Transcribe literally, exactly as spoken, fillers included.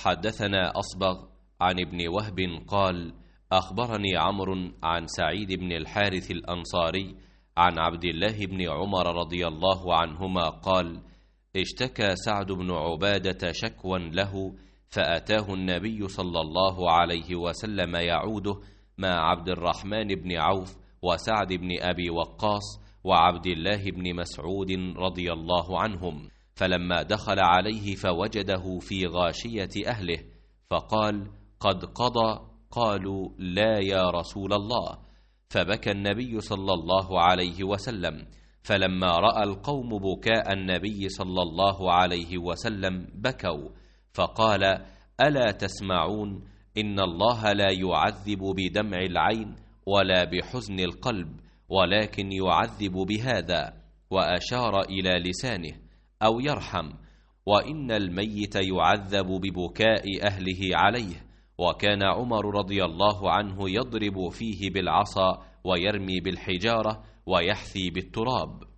حدثنا أصبغ عن ابن وهب قال أخبرني عمرو عن سعيد بن الحارث الأنصاري عن عبد الله بن عمر رضي الله عنهما قال اشتكى سعد بن عبادة شكوى له فأتاه النبي صلى الله عليه وسلم يعوده مع عبد الرحمن بن عوف وسعد بن أبي وقاص وعبد الله بن مسعود رضي الله عنهم، فلما دخل عليه فوجده في غاشية أهله فقال قد قضى؟ قالوا لا يا رسول الله. فبكى النبي صلى الله عليه وسلم، فلما رأى القوم بكاء النبي صلى الله عليه وسلم بكوا، فقال ألا تسمعون؟ إن الله لا يعذب بدمع العين ولا بحزن القلب، ولكن يعذب بهذا، وأشار إلى لسانه، أو يرحم، وإن الميت يعذب ببكاء أهله عليه. وكان عمر رضي الله عنه يضرب فيه بالعصا ويرمي بالحجارة ويحثي بالتراب.